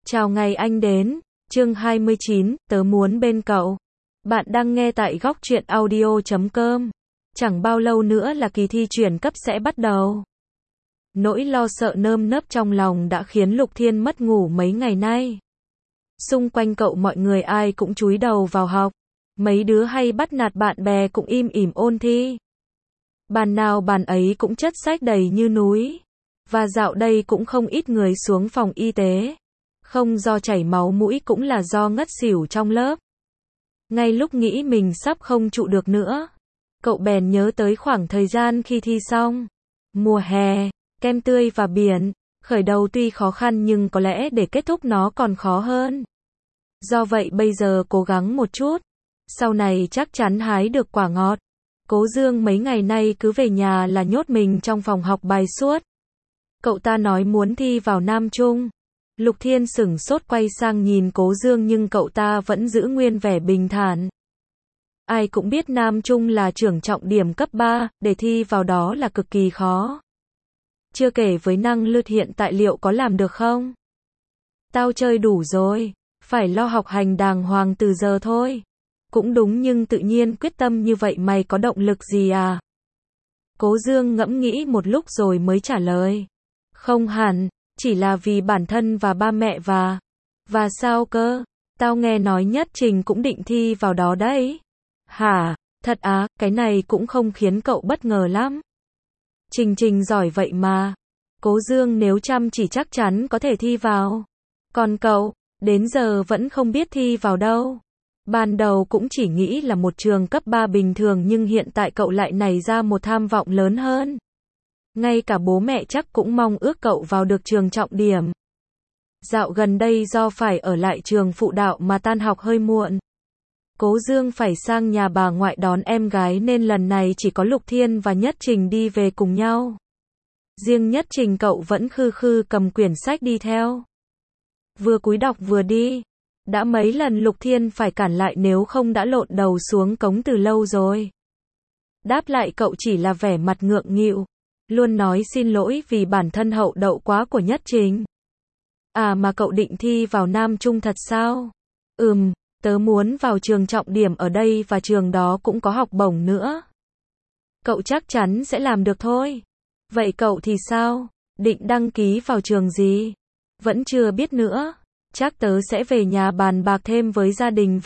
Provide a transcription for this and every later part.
Chào ngày anh đến, chương 29, tớ muốn bên cậu. Bạn đang nghe tại góc truyện audio.com. Chẳng bao lâu nữa là kỳ thi chuyển cấp sẽ bắt đầu. Nỗi lo sợ nơm nớp trong lòng đã khiến Lục Thiên mất ngủ mấy ngày nay. Xung quanh cậu mọi người ai cũng chúi đầu vào học. Mấy đứa hay bắt nạt bạn bè cũng im ỉm ôn thi. Bàn nào bàn ấy cũng chất sách đầy như núi. Và dạo đây cũng không ít người xuống phòng y tế. Không do chảy máu mũi cũng là do ngất xỉu trong lớp. Ngay lúc nghĩ mình sắp không trụ được nữa, cậu bèn nhớ tới khoảng thời gian khi thi xong. Mùa hè, kem tươi và biển, khởi đầu tuy khó khăn nhưng có lẽ để kết thúc nó còn khó hơn. Do vậy bây giờ cố gắng một chút, sau này chắc chắn hái được quả ngọt. Cố Dương mấy ngày nay cứ về nhà là nhốt mình trong phòng học bài suốt. Cậu ta nói muốn thi vào Nam Trung. Lục Thiên sửng sốt quay sang nhìn Cố Dương nhưng cậu ta vẫn giữ nguyên vẻ bình thản. Ai cũng biết Nam Trung là trường trọng điểm cấp 3, để thi vào đó là cực kỳ khó. Chưa kể với năng lực hiện tại liệu có làm được không? Tao chơi đủ rồi, phải lo học hành đàng hoàng từ giờ thôi. Cũng đúng nhưng tự nhiên quyết tâm như vậy mày có động lực gì à? Cố Dương ngẫm nghĩ một lúc rồi mới trả lời. Không hẳn. Chỉ là vì bản thân và ba mẹ và sao cơ? Tao nghe nói Nhất Trình cũng định thi vào đó đấy. Hả? Thật á, cái này cũng không khiến cậu bất ngờ lắm. Trình giỏi vậy mà. Cố Dương nếu chăm chỉ chắc chắn có thể thi vào. Còn cậu, đến giờ vẫn không biết thi vào đâu. Ban đầu cũng chỉ nghĩ là một trường cấp 3 bình thường nhưng hiện tại cậu lại nảy ra một tham vọng lớn hơn. Ngay cả bố mẹ chắc cũng mong ước cậu vào được trường trọng điểm. Dạo gần đây do phải ở lại trường phụ đạo mà tan học hơi muộn. Cố Dương phải sang nhà bà ngoại đón em gái nên lần này chỉ có Lục Thiên và Nhất Trình đi về cùng nhau. Riêng Nhất Trình cậu vẫn khư khư cầm quyển sách đi theo. Vừa cúi đọc vừa đi. Đã mấy lần Lục Thiên phải cản lại nếu không đã lộn đầu xuống cống từ lâu rồi. Đáp lại cậu chỉ là vẻ mặt ngượng nghịu. Luôn nói xin lỗi vì bản thân hậu đậu quá của Nhất Trình. À mà cậu định thi vào Nam Trung thật sao? Tớ muốn vào trường trọng điểm ở đây và trường đó cũng có học bổng nữa. Cậu chắc chắn sẽ làm được thôi. Vậy cậu thì sao? Định đăng ký vào trường gì? Vẫn chưa biết nữa. Chắc tớ sẽ về nhà bàn bạc thêm với gia đình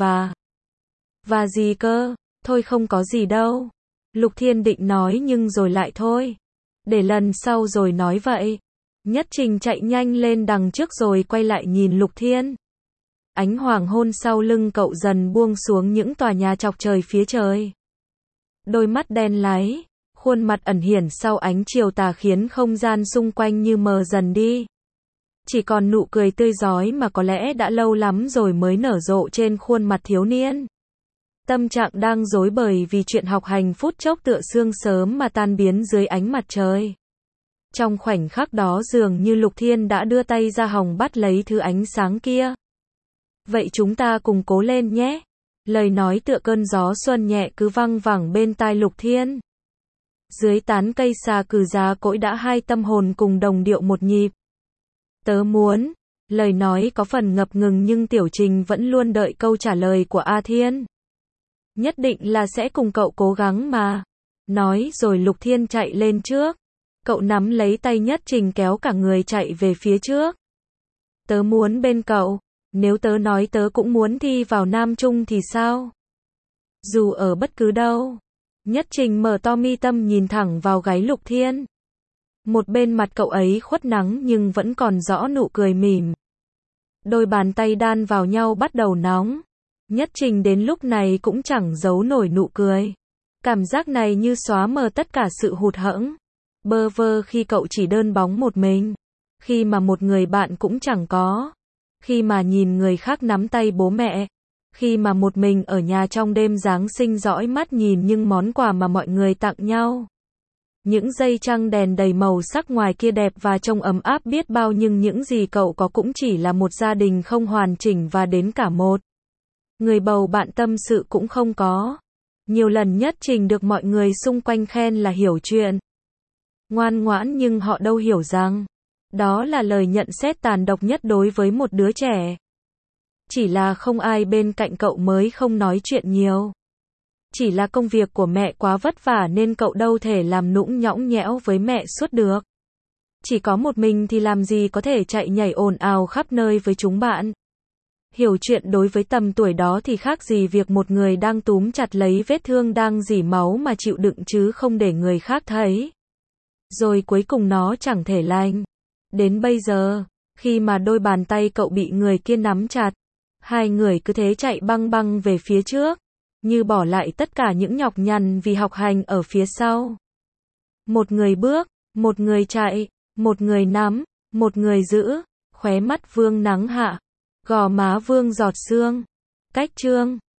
Và gì cơ? Thôi không có gì đâu. Lục Thiên định nói nhưng rồi lại thôi. Để lần sau rồi nói vậy. Nhất Trình chạy nhanh lên đằng trước rồi quay lại nhìn Lục Thiên. Ánh hoàng hôn sau lưng cậu dần buông xuống những tòa nhà chọc trời phía trời. Đôi mắt đen láy, khuôn mặt ẩn hiển sau ánh chiều tà khiến không gian xung quanh như mờ dần đi. Chỉ còn nụ cười tươi rói mà có lẽ đã lâu lắm rồi mới nở rộ trên khuôn mặt thiếu niên. Tâm trạng đang rối bời vì chuyện học hành phút chốc tựa sương sớm mà tan biến dưới ánh mặt trời. Trong khoảnh khắc đó dường như Lục Thiên đã đưa tay ra hòng bắt lấy thứ ánh sáng kia. Vậy chúng ta cùng cố lên nhé. Lời nói tựa cơn gió xuân nhẹ cứ văng vẳng bên tai Lục Thiên. Dưới tán cây xà cừ già cỗi đã hai tâm hồn cùng đồng điệu một nhịp. Tớ muốn. Lời nói có phần ngập ngừng nhưng Tiểu Trình vẫn luôn đợi câu trả lời của A Thiên. Nhất định là sẽ cùng cậu cố gắng mà. Nói rồi Lục Thiên chạy lên trước. Cậu nắm lấy tay Nhất Trình kéo cả người chạy về phía trước. Tớ muốn bên cậu. Nếu tớ nói tớ cũng muốn thi vào Nam Trung thì sao? Dù ở bất cứ đâu. Nhất Trình mở to mi tâm nhìn thẳng vào gáy Lục Thiên. Một bên mặt cậu ấy khuất nắng nhưng vẫn còn rõ nụ cười mỉm. Đôi bàn tay đan vào nhau bắt đầu nóng. Nhất Trình đến lúc này cũng chẳng giấu nổi nụ cười. Cảm giác này như xóa mờ tất cả sự hụt hẫng. Bơ vơ khi cậu chỉ đơn bóng một mình. Khi mà một người bạn cũng chẳng có. Khi mà nhìn người khác nắm tay bố mẹ. Khi mà một mình ở nhà trong đêm Giáng sinh dõi mắt nhìn những món quà mà mọi người tặng nhau. Những dây trăng đèn đầy màu sắc ngoài kia đẹp và trông ấm áp biết bao nhưng những gì cậu có cũng chỉ là một gia đình không hoàn chỉnh và đến cả một người bầu bạn tâm sự cũng không có. Nhiều lần Nhất Trình được mọi người xung quanh khen là hiểu chuyện. Ngoan ngoãn nhưng họ đâu hiểu rằng Đó là lời nhận xét tàn độc nhất đối với một đứa trẻ. Chỉ là không ai bên cạnh cậu mới không nói chuyện nhiều. Chỉ là công việc của mẹ quá vất vả nên cậu đâu thể làm nũng nhõng nhẽo với mẹ suốt được. Chỉ có một mình thì làm gì có thể chạy nhảy ồn ào khắp nơi với chúng bạn. Hiểu chuyện đối với tầm tuổi đó thì khác gì việc một người đang túm chặt lấy vết thương đang rỉ máu mà chịu đựng chứ không để người khác thấy. Rồi cuối cùng nó chẳng thể lành. Đến bây giờ, khi mà đôi bàn tay cậu bị người kia nắm chặt, hai người cứ thế chạy băng băng về phía trước, như bỏ lại tất cả những nhọc nhằn vì học hành ở phía sau. Một người bước, một người chạy, một người nắm, một người giữ, khóe mắt Vương nắng hạ, gò má Vương giọt sương. Cách chương